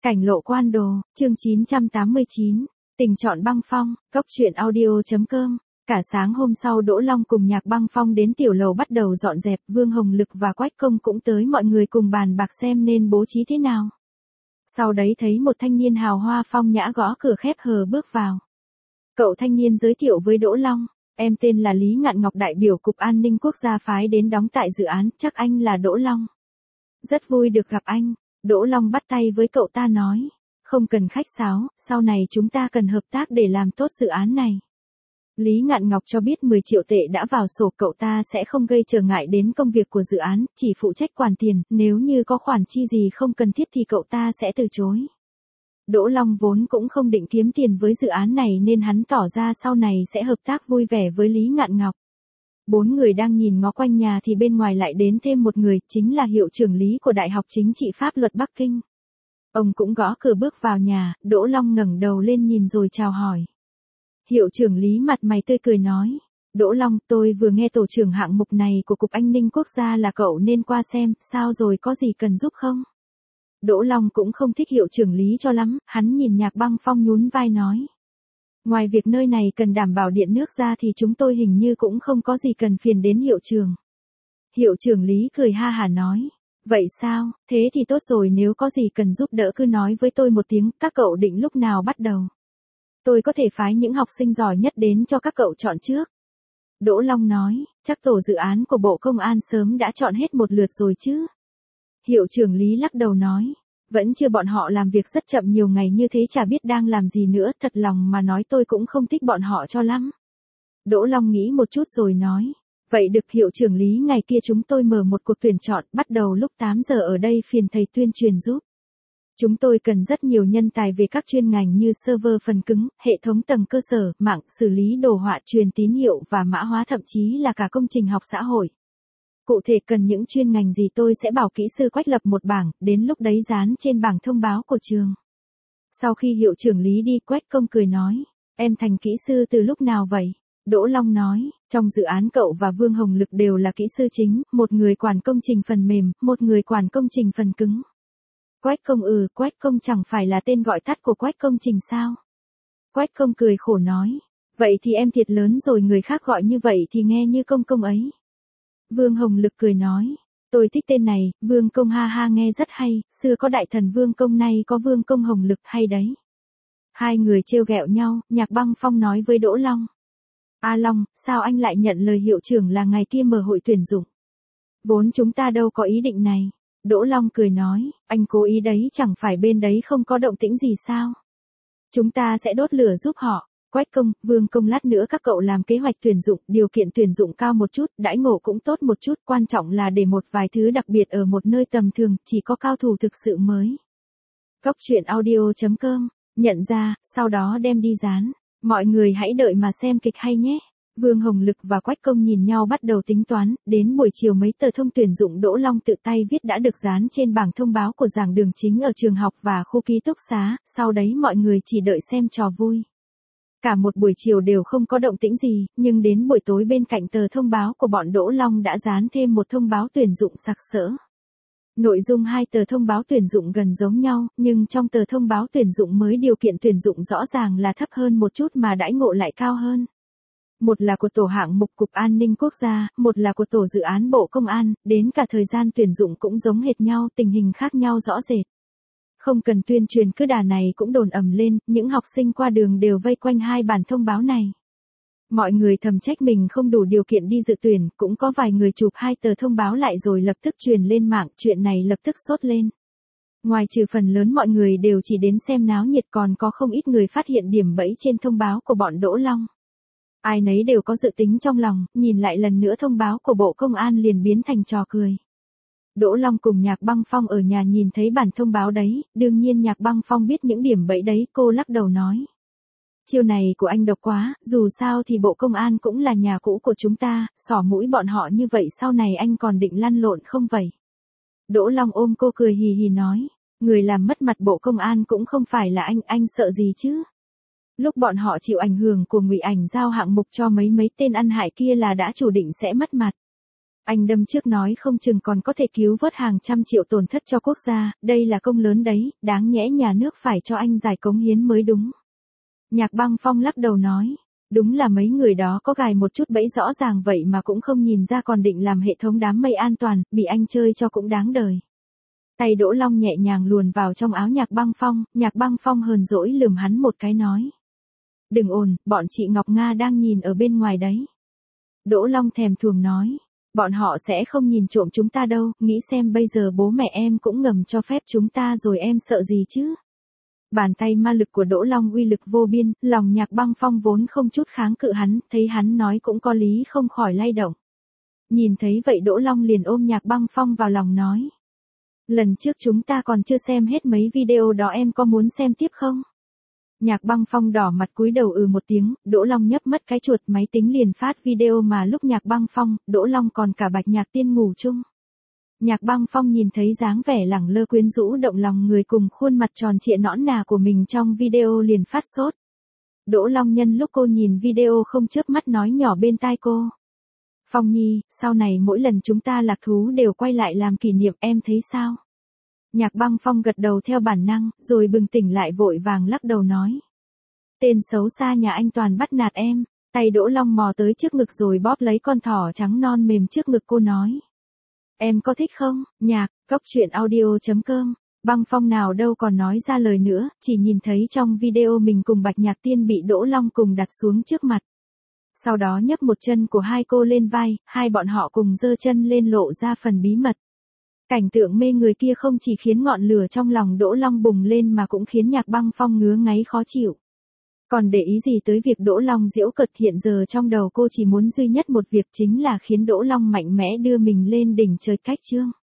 Cảnh lộ quan đồ, chương 989, tình chọn băng phong, góc truyện audio.com. Cả sáng hôm sau Đỗ Long cùng Nhạc Băng Phong đến tiểu lầu bắt đầu dọn dẹp, Vương Hồng Lực và Quách Công cũng tới, mọi người cùng bàn bạc xem nên bố trí thế nào. Sau đấy thấy một thanh niên hào hoa phong nhã gõ cửa khép hờ bước vào. Cậu thanh niên giới thiệu với Đỗ Long, em tên là Lý Ngạn Ngọc, đại biểu Cục An ninh Quốc gia phái đến đóng tại dự án, chắc anh là Đỗ Long. Rất vui được gặp anh. Đỗ Long bắt tay với cậu ta nói, không cần khách sáo, sau này chúng ta cần hợp tác để làm tốt dự án này. Lý Ngạn Ngọc cho biết 10 triệu tệ đã vào sổ, cậu ta sẽ không gây trở ngại đến công việc của dự án, chỉ phụ trách quản tiền, nếu như có khoản chi gì không cần thiết thì cậu ta sẽ từ chối. Đỗ Long vốn cũng không định kiếm tiền với dự án này nên hắn tỏ ra sau này sẽ hợp tác vui vẻ với Lý Ngạn Ngọc. 4 người đang nhìn ngó quanh nhà thì bên ngoài lại đến thêm một người, chính là hiệu trưởng Lý của Đại học Chính trị Pháp luật Bắc Kinh. Ông cũng gõ cửa bước vào nhà, Đỗ Long ngẩng đầu lên nhìn rồi chào hỏi. Hiệu trưởng Lý mặt mày tươi cười nói, Đỗ Long, tôi vừa nghe tổ trưởng hạng mục này của Cục An ninh Quốc gia là cậu nên qua xem, sao rồi, có gì cần giúp không? Đỗ Long cũng không thích hiệu trưởng Lý cho lắm, hắn nhìn Nhạc Băng Phong nhún vai nói. Ngoài việc nơi này cần đảm bảo điện nước ra thì chúng tôi hình như cũng không có gì cần phiền đến hiệu trưởng. Hiệu trưởng Lý cười ha hả nói, vậy sao, thế thì tốt rồi, nếu có gì cần giúp đỡ cứ nói với tôi một tiếng, các cậu định lúc nào bắt đầu? Tôi có thể phái những học sinh giỏi nhất đến cho các cậu chọn trước. Đỗ Long nói, chắc tổ dự án của Bộ Công an sớm đã chọn hết một lượt rồi chứ. Hiệu trưởng Lý lắc đầu nói, vẫn chưa, bọn họ làm việc rất chậm, nhiều ngày như thế chả biết đang làm gì nữa, thật lòng mà nói tôi cũng không thích bọn họ cho lắm. Đỗ Long nghĩ một chút rồi nói, vậy được hiệu trưởng Lý, ngày kia chúng tôi mở một cuộc tuyển chọn, bắt đầu lúc 8 giờ ở đây, phiền thầy tuyên truyền giúp. Chúng tôi cần rất nhiều nhân tài về các chuyên ngành như server phần cứng, hệ thống tầng cơ sở, mạng, xử lý đồ họa, truyền tín hiệu và mã hóa, thậm chí là cả công trình học xã hội. Cụ thể cần những chuyên ngành gì tôi sẽ bảo kỹ sư Quách lập một bảng, đến lúc đấy dán trên bảng thông báo của trường. Sau khi hiệu trưởng Lý đi, Quách Công cười nói, em thành kỹ sư từ lúc nào vậy? Đỗ Long nói, trong dự án cậu và Vương Hồng Lực đều là kỹ sư chính, một người quản công trình phần mềm, một người quản công trình phần cứng. Quách Công Quách Công chẳng phải là tên gọi tắt của Quách Công Trình sao? Quách Công cười khổ nói, vậy thì em thiệt lớn rồi, người khác gọi như vậy thì nghe như Công Công ấy. Vương Hồng Lực cười nói, tôi thích tên này, Vương Công, ha ha, nghe rất hay, xưa có đại thần Vương Công, nay có Vương Công Hồng Lực, hay đấy. Hai người trêu ghẹo nhau, Nhạc Băng Phong nói với Đỗ Long. A Long, sao anh lại nhận lời hiệu trưởng là ngày kia mở hội tuyển dụng? Vốn chúng ta đâu có ý định này. Đỗ Long cười nói, anh cố ý đấy, chẳng phải bên đấy không có động tĩnh gì sao? Chúng ta sẽ đốt lửa giúp họ. Quách Công, Vương Công, lát nữa các cậu làm kế hoạch tuyển dụng, điều kiện tuyển dụng cao một chút, đãi ngộ cũng tốt một chút, quan trọng là để một vài thứ đặc biệt ở một nơi tầm thường, chỉ có cao thủ thực sự mới. Góc truyện audio.com, nhận ra, sau đó đem đi dán. Mọi người hãy đợi mà xem kịch hay nhé. Vương Hồng Lực và Quách Công nhìn nhau bắt đầu tính toán, đến buổi chiều mấy tờ thông tuyển dụng Đỗ Long tự tay viết đã được dán trên bảng thông báo của giảng đường chính ở trường học và khu ký túc xá, sau đấy mọi người chỉ đợi xem trò vui. Cả một buổi chiều đều không có động tĩnh gì, nhưng đến buổi tối bên cạnh tờ thông báo của bọn Đỗ Long đã dán thêm một thông báo tuyển dụng sặc sỡ. Nội dung hai tờ thông báo tuyển dụng gần giống nhau, nhưng trong tờ thông báo tuyển dụng mới điều kiện tuyển dụng rõ ràng là thấp hơn một chút mà đãi ngộ lại cao hơn. Một là của tổ hạng mục Cục An ninh Quốc gia, một là của tổ dự án Bộ Công an, đến cả thời gian tuyển dụng cũng giống hệt nhau, tình hình khác nhau rõ rệt. Không cần tuyên truyền, cứ đà này cũng đồn ầm lên, những học sinh qua đường đều vây quanh hai bản thông báo này. Mọi người thầm trách mình không đủ điều kiện đi dự tuyển, cũng có vài người chụp hai tờ thông báo lại rồi lập tức truyền lên mạng, chuyện này lập tức sốt lên. Ngoài trừ phần lớn mọi người đều chỉ đến xem náo nhiệt, còn có không ít người phát hiện điểm bẫy trên thông báo của bọn Đỗ Long. Ai nấy đều có dự tính trong lòng, nhìn lại lần nữa thông báo của Bộ Công an liền biến thành trò cười. Đỗ Long cùng Nhạc Băng Phong ở nhà nhìn thấy bản thông báo đấy, đương nhiên Nhạc Băng Phong biết những điểm bẫy đấy, cô lắc đầu nói. Chiêu này của anh độc quá, dù sao thì Bộ Công an cũng là nhà cũ của chúng ta, xỏ mũi bọn họ như vậy sau này anh còn định lăn lộn không vậy? Đỗ Long ôm cô cười hì hì nói, người làm mất mặt Bộ Công an cũng không phải là anh sợ gì chứ? Lúc bọn họ chịu ảnh hưởng của Ngụy Ảnh giao hạng mục cho mấy tên ăn hại kia là đã chủ định sẽ mất mặt. Anh đâm trước nói không chừng còn có thể cứu vớt hàng trăm triệu tổn thất cho quốc gia, đây là công lớn đấy, đáng nhẽ nhà nước phải cho anh giải cống hiến mới đúng. Nhạc Băng Phong lắc đầu nói, đúng là mấy người đó có gài một chút bẫy rõ ràng vậy mà cũng không nhìn ra, còn định làm hệ thống đám mây an toàn, bị anh chơi cho cũng đáng đời. Tay Đỗ Long nhẹ nhàng luồn vào trong áo Nhạc Băng Phong hờn dỗi lườm hắn một cái nói. Đừng ồn, bọn chị Ngọc Nga đang nhìn ở bên ngoài đấy. Đỗ Long thèm thuồng nói. Bọn họ sẽ không nhìn trộm chúng ta đâu, nghĩ xem bây giờ bố mẹ em cũng ngầm cho phép chúng ta rồi em sợ gì chứ. Bàn tay ma lực của Đỗ Long uy lực vô biên, lòng Nhạc Băng Phong vốn không chút kháng cự hắn, thấy hắn nói cũng có lý không khỏi lay động. Nhìn thấy vậy Đỗ Long liền ôm Nhạc Băng Phong vào lòng nói. Lần trước chúng ta còn chưa xem hết mấy video đó, em có muốn xem tiếp không? Nhạc Băng Phong đỏ mặt cúi đầu một tiếng, Đỗ Long nhấp mất cái chuột máy tính liền phát video mà lúc Nhạc Băng Phong, Đỗ Long còn cả Bạch Nhạc Tiên ngủ chung. Nhạc Băng Phong nhìn thấy dáng vẻ lẳng lơ quyến rũ động lòng người cùng khuôn mặt tròn trịa nõn nà của mình trong video liền phát sốt. Đỗ Long nhân lúc cô nhìn video không chớp mắt nói nhỏ bên tai cô. Phong Nhi, sau này mỗi lần chúng ta lạc thú đều quay lại làm kỷ niệm, em thấy sao? Nhạc Băng Phong gật đầu theo bản năng, rồi bừng tỉnh lại vội vàng lắc đầu nói. Tên xấu xa nhà anh toàn bắt nạt em. Tay Đỗ Long mò tới trước ngực rồi bóp lấy con thỏ trắng non mềm trước ngực cô nói. Em có thích không? Nhạc, coctruyện.audio.com. Băng Phong nào đâu còn nói ra lời nữa, chỉ nhìn thấy trong video mình cùng Bạch Nhạc Tiên bị Đỗ Long cùng đặt xuống trước mặt. Sau đó nhấc một chân của hai cô lên vai, hai bọn họ cùng giơ chân lên lộ ra phần bí mật. Cảnh tượng mê người kia không chỉ khiến ngọn lửa trong lòng Đỗ Long bùng lên mà cũng khiến Nhạc Băng Phong ngứa ngáy khó chịu. Còn để ý gì tới việc Đỗ Long giễu cợt, hiện giờ trong đầu cô chỉ muốn duy nhất một việc, chính là khiến Đỗ Long mạnh mẽ đưa mình lên đỉnh trời cách chương.